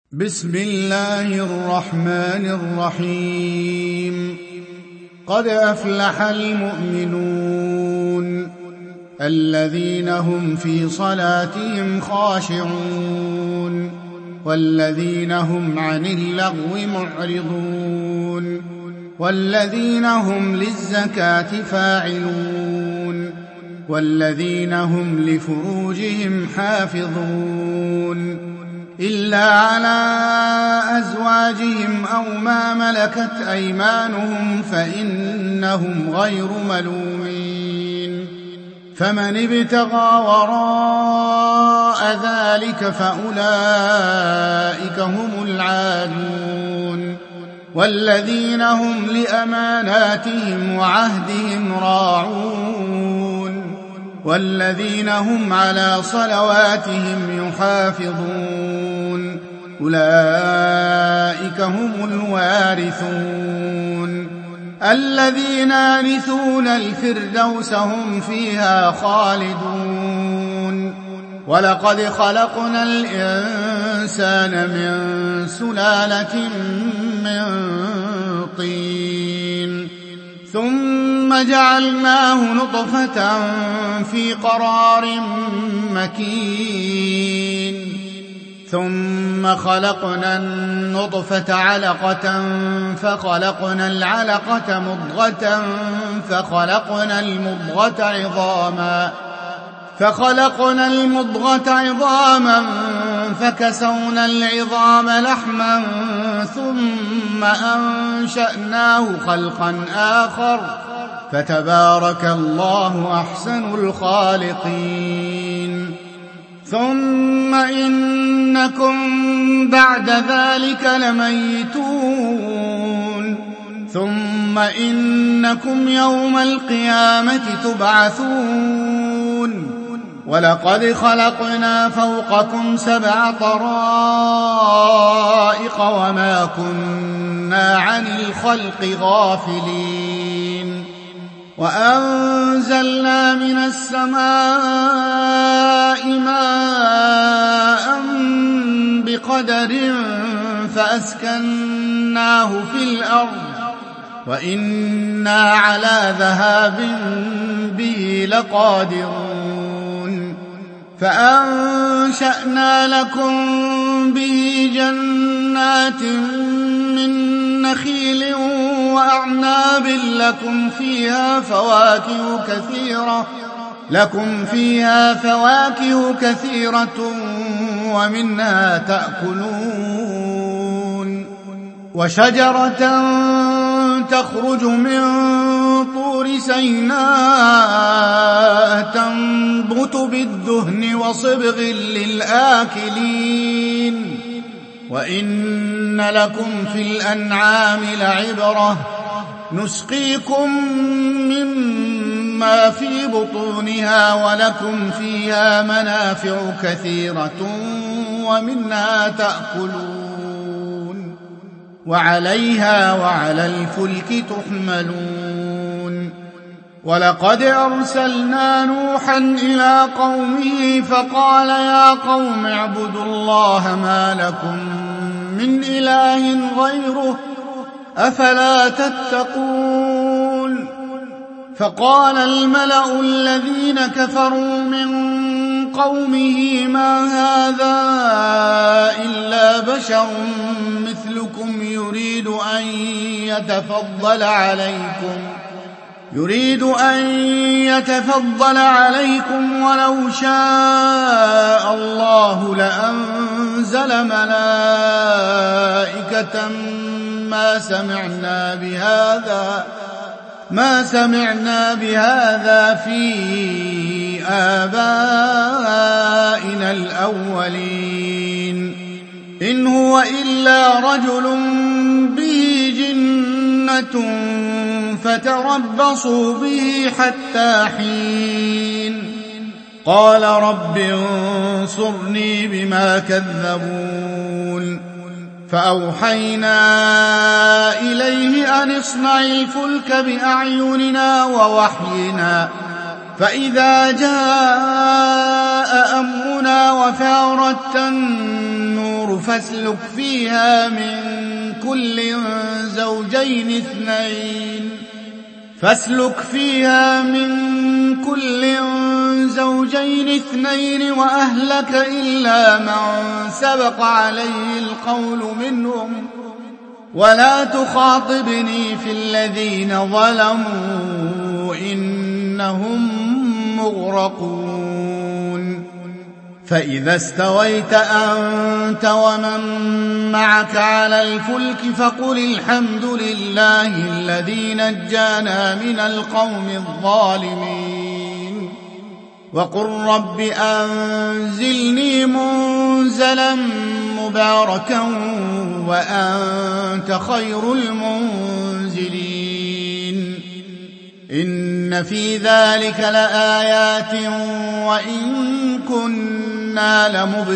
بسم الله الرحمن الرحيم. قد أفلح المؤمنون الذين هم في صلاتهم خاشعون والذين هم عن اللغو معرضون والذين هم للزكاة فاعلون والذين هم لفروجهم حافظون إلا على أزواجهم أو ما ملكت أيمانهم فإنهم غير ملومين. فمن ابتغى وراء ذلك فأولئك هم العادون والذين هم لأماناتهم وعهدهم راعون والذين هم على صلواتهم يحافظون أولئك هم الوارثون الذين يرثون الفردوس هم فيها خالدون. ولقد خلقنا الإنسان من سلالة من طين ثم جعلناه نطفة في قرار مكين ثم خلقنا النطفة علقة فخلقنا العلقة مضغة فخلقنا المضغة عظاما فكسونا العظام لحما ثم أنشأناه خلقا آخر فتبارك الله أحسن الخالقين. ثم إنكم بعد ذلك لميتون ثم إنكم يوم القيامة تبعثون. ولقد خلقنا فوقكم 7 طرائق وما كنا عن الخلق غافلين. وأنزلنا من السماء ماء بقدر فأسكناه في الأرض وإنا على ذهاب به لقادرون. فأنشأنا لكم به جنات من نخيل وأعناب لكم فيها فواكه كثيرة ومنها تأكلون. وشجرة تخرج من طور سيناء تنبت بالدهن وصبغ للآكلين. وإن لكم في الأنعام لعبرة نسقيكم مما في بطونها ولكم فيها منافع كثيرة ومنها تأكلون وعليها وعلى الفلك تحملون. ولقد أرسلنا نوحا إلى قومه فقال يا قوم اعبدوا الله ما لكم من إله غيره أفلا تتقون. فقال الملأ الذين كفروا من قومه ما هذا إلا بشر مثلكم يريد أن يتفضل عليكم ولو شاء الله لأنزل ملائكة ما سمعنا بهذا في آبائنا الأولين إن هو إلا رجل به جنة فتربصوا به حتى حين. قال رب انصرني بما كذبون. فأوحينا إليه أن اصنع الفلك بأعيننا ووحينا فإذا جاء أمرنا وفارت النور فاسلك فيها من كل زوجين اثنين وأهلك إلا من سبق عليه القول منهم ولا تخاطبني في الذين ظلموا إنهم مغرقون فإذا استويت أنت ومن معك على الفلك فقل الحمد لله الذي نجانا من القوم الظالمين وقل رب أنزلني منزلا مباركا وأنت خير المنزلين إن في ذلك لآيات وإن كنا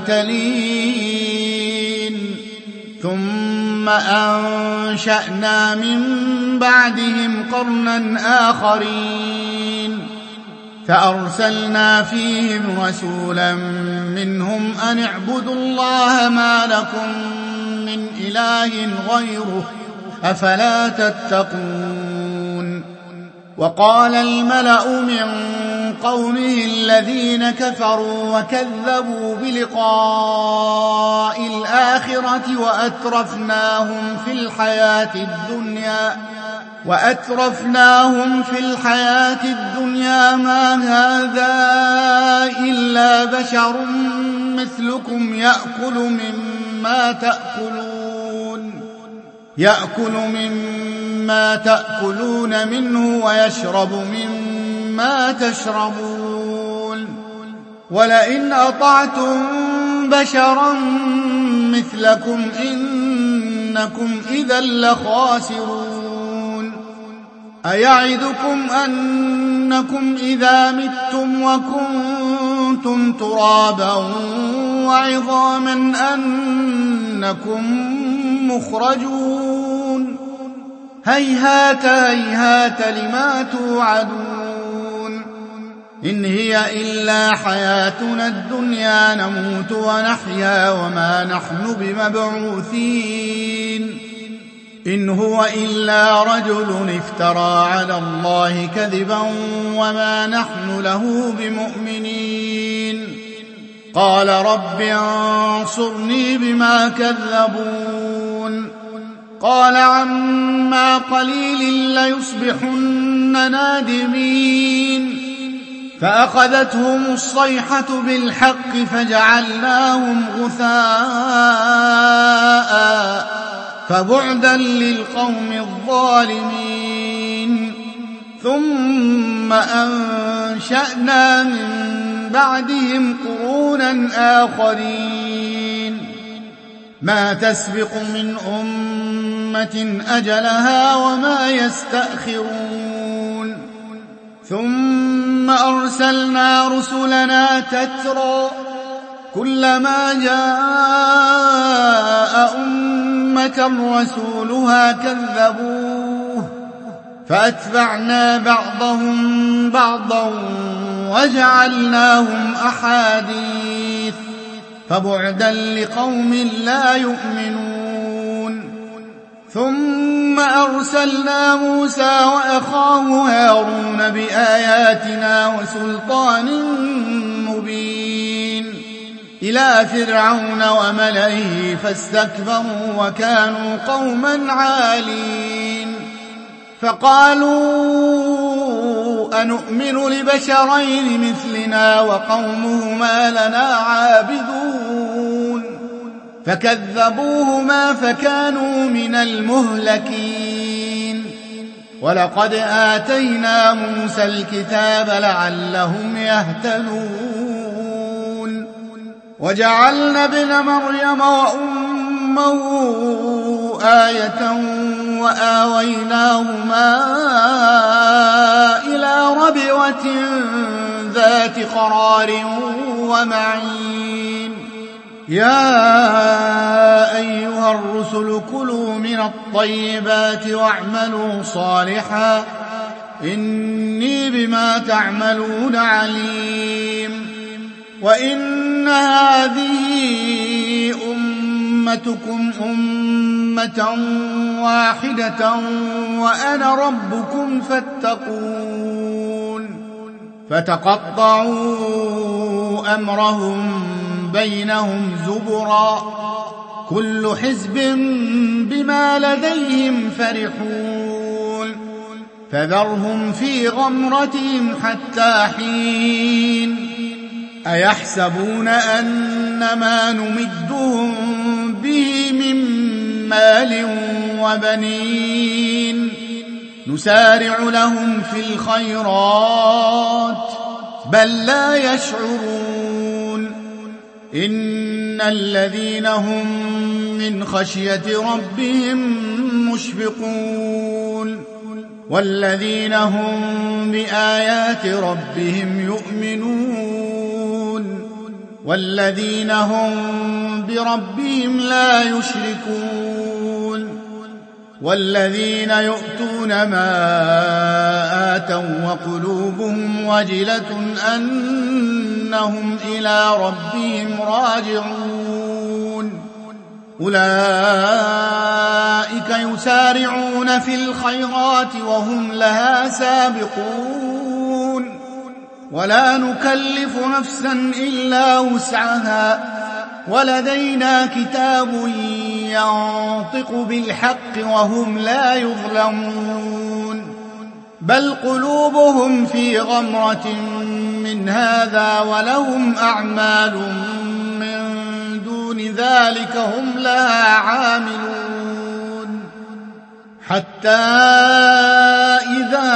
لمبتلين ثم أنشأنا من بعدهم قرنا آخرين فأرسلنا فيهم رسولا منهم أن اعبدوا الله ما لكم من إله غيره أفلا تتقون وقال الملأ من قومه الذين كفروا وكذبوا بلقاء الآخرة وأترفناهم في الحياة الدنيا ما هذا إلا بشر مثلكم يأكل مما تأكلون منه ويشرب مما تشربون ولئن أطعتم بشرا مثلكم إنكم إذا لخاسرون أيعدكم أنكم إذا متم وكنتم ترابا وعظاما أنكم مخرجون هيهات هيهات لما توعدون إن هي إلا حياتنا الدنيا نموت ونحيا وما نحن بمبعوثين إن هو إلا رجل افترى على الله كذبا وما نحن له بمؤمنين قال رب انصرني بما كذبون قال عما قليل ليصبحن نادمين فأخذتهم الصيحة بالحق فجعلناهم غثاء فبعدا للقوم الظالمين ثم أنشأنا من بعدهم قرونا آخرين ما تسبق من أمة أجلها وما يستأخرون ثم أرسلنا رسلنا تترى كلما جاء أمة رسولها كذبوه فأتبعنا بعضهم بعضا وجعلناهم أحاديث فبعدا لقوم لا يؤمنون ثم أرسلنا موسى وأخاه هارون بآياتنا وسلطان مبين إلى فرعون وملئه فاستكبروا وكانوا قوما عالين فقالوا أنؤمن لبشرين مثلنا وقومهما لنا عابدون فكذبوهما فكانوا من المهلكين ولقد آتينا موسى الكتاب لعلهم يهتدون وجعلنا ابن مريم وأمه آية وآويناهما إلى ربوة ذات قرار ومعين يا أيها الرسل كلوا من الطيبات واعملوا صالحا إني بما تعملون عليم وإن هذه أمتكم أمة واحدة وأنا ربكم فاتقون فتقطعوا أمرهم بينهم زبرا كل حزب بما لديهم فرحون فذرهم في غمرتهم حتى حين أيحسبون أن ما نمدهم به من مال وبنين نسارع لهم في الخيرات بل لا يشعرون إن الذين هم من خشية ربهم مشفقون والذين هم بآيات ربهم يؤمنون والذين هم بربهم لا يشركون والذين يؤتون ما آتوا وقلوبهم وجلة أنهم إلى ربهم راجعون أولئك يسارعون في الخيرات وهم لها سابقون ولا نكلف نفسا إلا وسعها ولدينا كتاب ينطق بالحق وهم لا يظلمون بل قلوبهم في غمرة من هذا ولهم أعمال من دون ذلك هم لها عاملون حتى إذا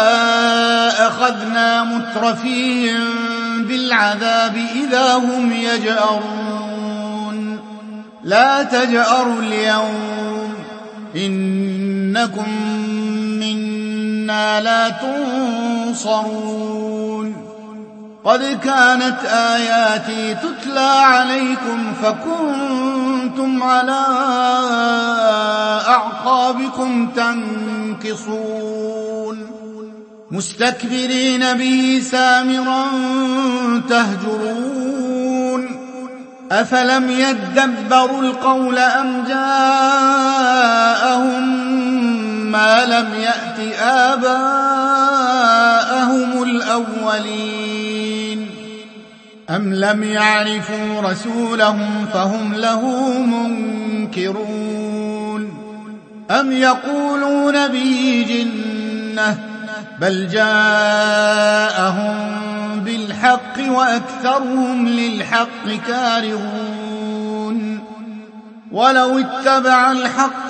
أخذنا مترفيهم بالعذاب إذا هم يجأرون لا تجأروا اليوم إنكم منا لا تنصرون قد كانت آياتي تتلى عليكم فكنتم على أعقابكم تنكصون مستكبرين به سامرا تهجرون أفلم يدبروا القول أم جاءهم ما لم يأت آباءهم الأولين أم لم يعرفوا رسولهم فهم له منكرون أم يقولون به جنة بل جاءهم بالحق وأكثرهم للحق كارهون ولو اتبع الحق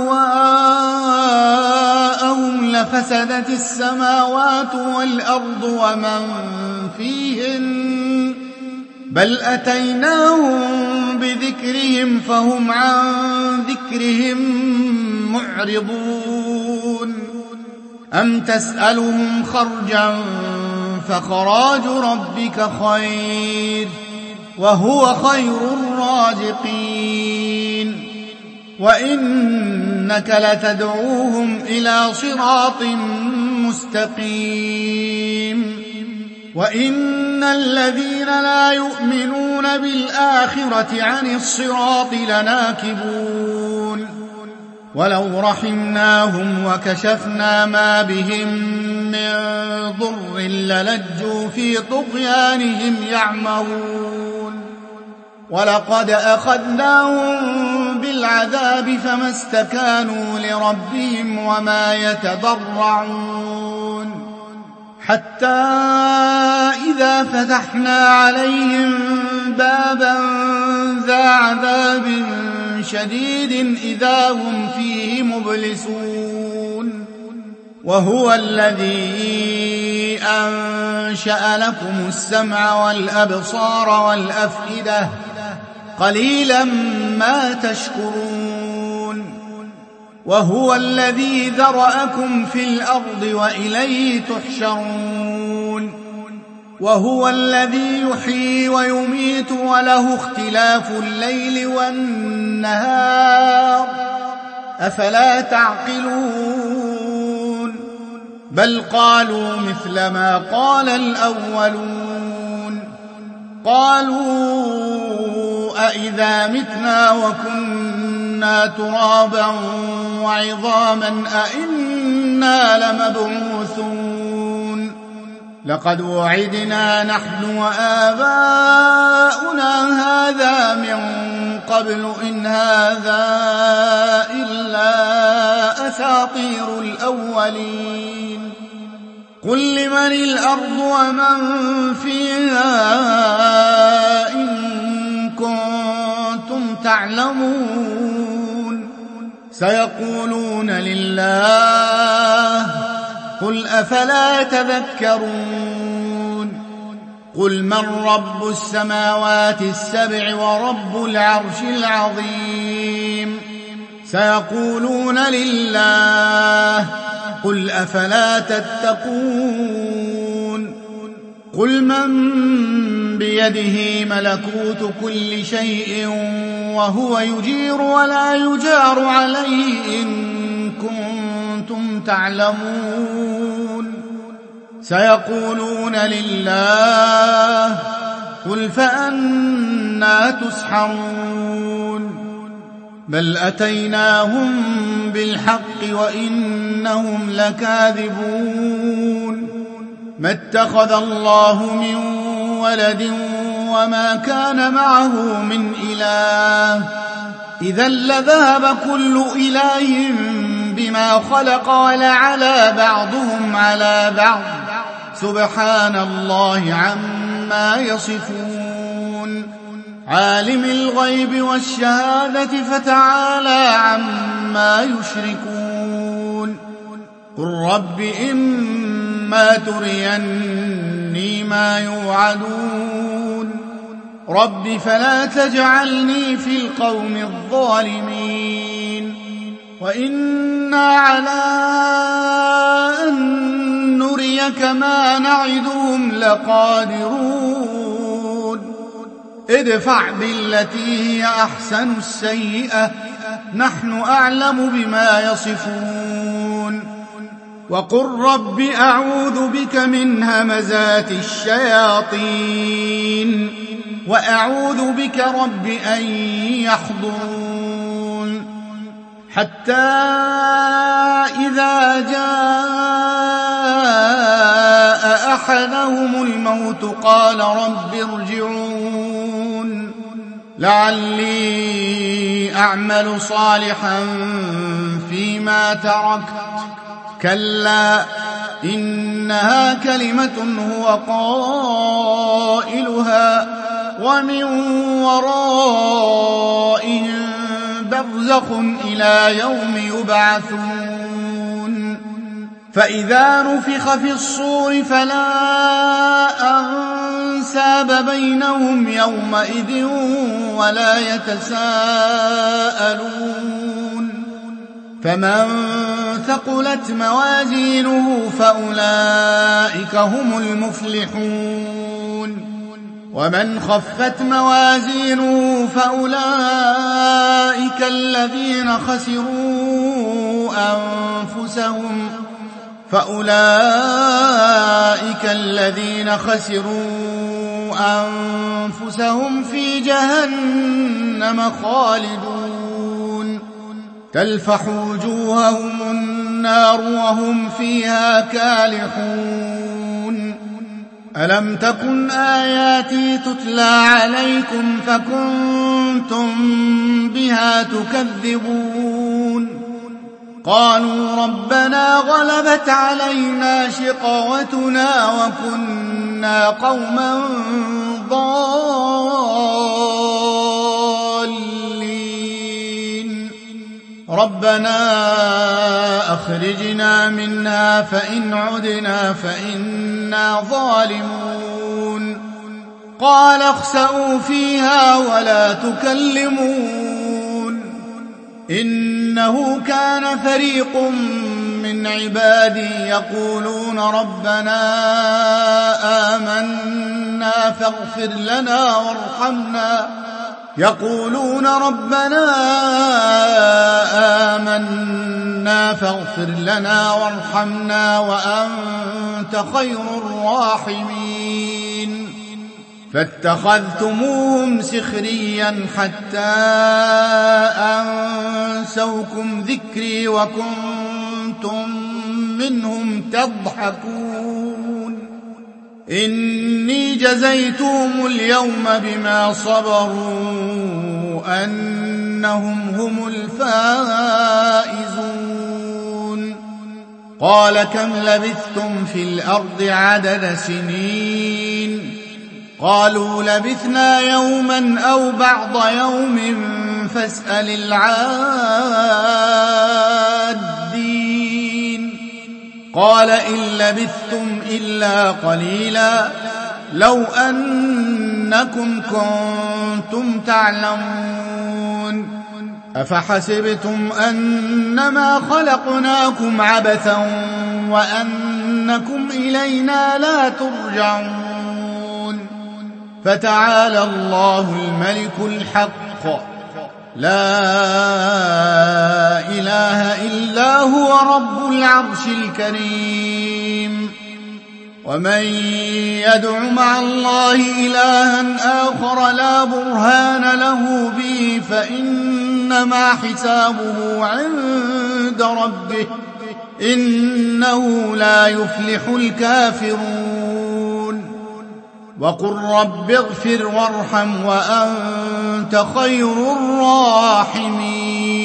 أهواءهم لفسدت السماوات والأرض ومن فيهن بل أتيناهم بذكرهم فهم عن ذكرهم معرضون أم تسألهم خرجا فخراج ربك خير وهو خير الرازقين وإنك لتدعوهم إلى صراط مستقيم وإن الذين لا يؤمنون بالآخرة عن الصراط لناكبون ولو رحمناهم وكشفنا ما بهم من ضر للجوا في طغيانهم يعمهون ولقد أخذناهم بالعذاب فما استكانوا لربهم وما يتضرعون حتى إذا فتحنا عليهم بابا ذا عذاب شديد إذا هم فيه مبلسون وهو الذي أنشأ لكم السمع والأبصار والأفئدة قليلا ما تشكرون وهو الذي ذرأكم في الأرض وإليه تحشرون وهو الذي يحيي ويميت وله اختلاف الليل والنهار أفلا تعقلون بل قالوا مثل ما قال الأولون قالوا أإذا متنا وكنا ترابا وعظاما أإنا لمبعوثون لقد وعدنا نحن وآباؤنا هذا من قبل إن هذا إلا أساطير الأولين قل لمن الأرض ومن فيها إن كنتم تعلمون سيقولون لله قل أفلا تذكرون قل من رب السماوات السبع ورب العرش العظيم سيقولون لله قل أفلا تتقون قل من بيده ملكوت كل شيء وهو يجير ولا يجار عليه إن كنتم تعلمون سيقولون لله قل فأنا تسحرون بل أتيناهم بالحق وإنهم لكاذبون ما اتخذ الله من ولد وما كان معه من إله إذا لذهب كل إله بما خلق ولعلى بعضهم على بعض سبحان الله عما يصفون عالم الغيب والشهادة فتعالى عما يشركون قل رب إما تريني ما يوعدون رب فلا تجعلني في القوم الظالمين وإنا على أن نريك ما نعدهم لقادرون ادفع بالتي هي أحسن السيئة نحن أعلم بما يصفون وقل رب أعوذ بك من همزات الشياطين وأعوذ بك رب أن يحضرون حتى إذا جاء أحدهم الموت قال رب ارجعون لعلي أعمل صالحا فيما تركت كلا إنها كلمة هو قائلها ومن ورائهم برزخ إلى يوم يبعثون فإذا نفخ في الصور فلا أنساب بينهم يومئذ ولا يتساءلون فمن ثقلت موازينه فأولئك هم المفلحون ومن خفت موازينه فأولئك الذين خسروا أنفسهم في جهنم خالدون تلفح وجوههم النار وهم فيها كالحون ألم تكن آياتي تتلى عليكم فكنتم بها تكذبون قالوا ربنا غلبت علينا شقوتنا وكنا قوما ضالين ربنا أخرجنا منها فإن عدنا فإنا ظالمون قال اخسئوا فيها ولا تكلمون إنه كان فريق من عبادي يقولون ربنا آمنا فاغفر لنا وارحمنا وأنت خير الراحمين فاتخذتموهم سخريا حتى أنسوكم ذكري وكنتم منهم تضحكون إني جزيتهم اليوم بما صبروا أنهم هم الفائزون قال كم لبثتم في الأرض عدد سنين قالوا لبثنا يوما أو بعض يوم فاسأل العادين قال إن لبثتم إلا قليلا لو أنكم كنتم تعلمون أفحسبتم أنما خلقناكم عبثا وأنكم إلينا لا ترجعون فتعالى الله الملك الحق لا إله إلا هو رب العرش الكريم ومن يدع مع الله إلها آخر لا برهان له به فإنما حسابه عند ربه إنه لا يفلح الكافرون وقل رب اغفر وارحم وأنت خير الراحمين